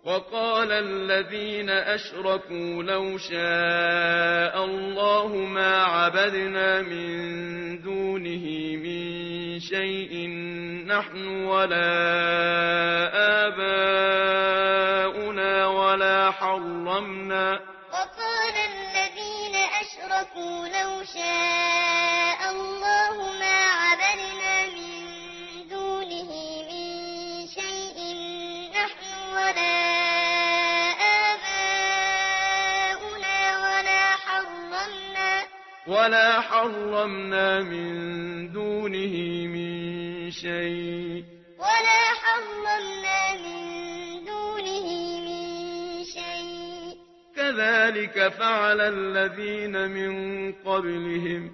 وقال الذين أشركوا لو شاء الله ما عبدنا من دونه من شيء نحن ولا آباؤنا ولا حرمنا. وقال الذين أشركوا لو شاء الله ما عبدنا من دونه من شيء نحن ولا آباؤنا ولا حرمنا من دونه من شيء كذلك فعل الذين من قبلهم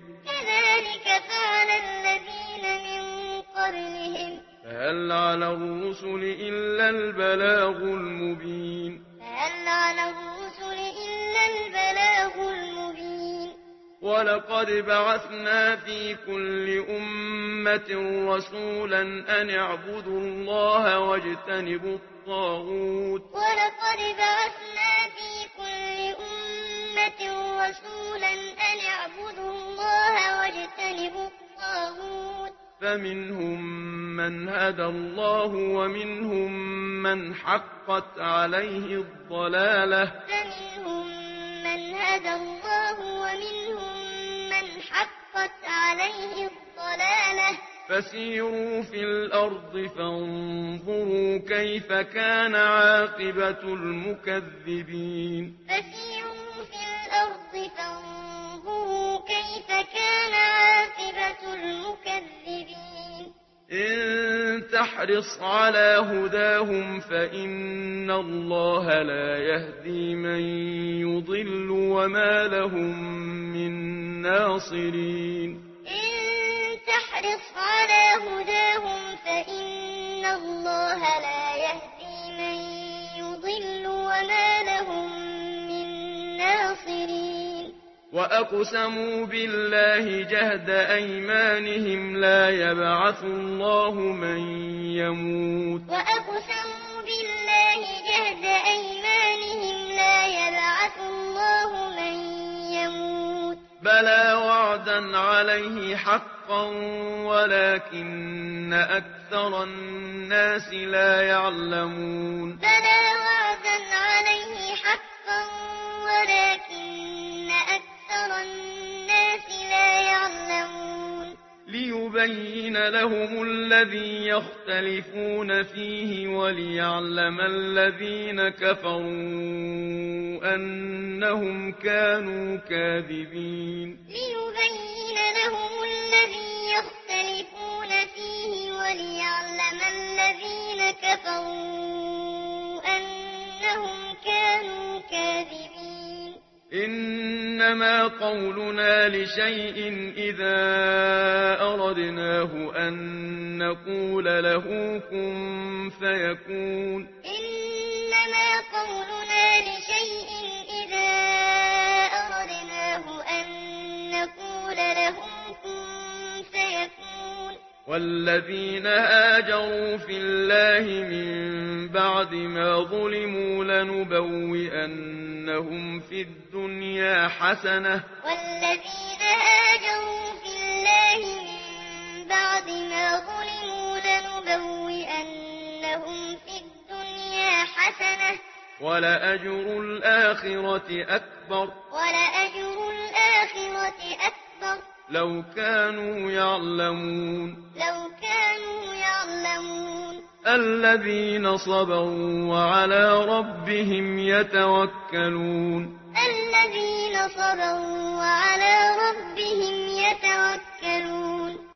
فهل على الرسل إلا البلاغ المبين. ولقد بعثنا في كل أمة رسولا أن اعبدوا الله واجتنبوا الطاغوت فمنهم من هدى الله ومنهم من حقت عليه الضلالة فسيروا في الأرض فانظروا كيف كان عاقبة المكذبين. إن تحرص على هداهم فإن الله لا يهدي من يضل وما لهم من ناصرين. وأقسموا بالله جهد أيمانهم لا يبعث الله من يموت بلى وعدا عليه حقا ولكن أكثر الناس لا يعلمون. ليبين لهم الذي يختلفون فيه وليعلم الذين كفروا أنهم كانوا كاذبين. إنما قولنا لشيء إذا أردناه أن نقول له كن فيكون. والذين هاجروا في الله من بعد ما ظلموا لنبوئنهم في الدنيا حسنة ولأجر الآخرة أكبر لو كانوا يعلمون. الذين صبروا وعلى ربهم يتوكلون.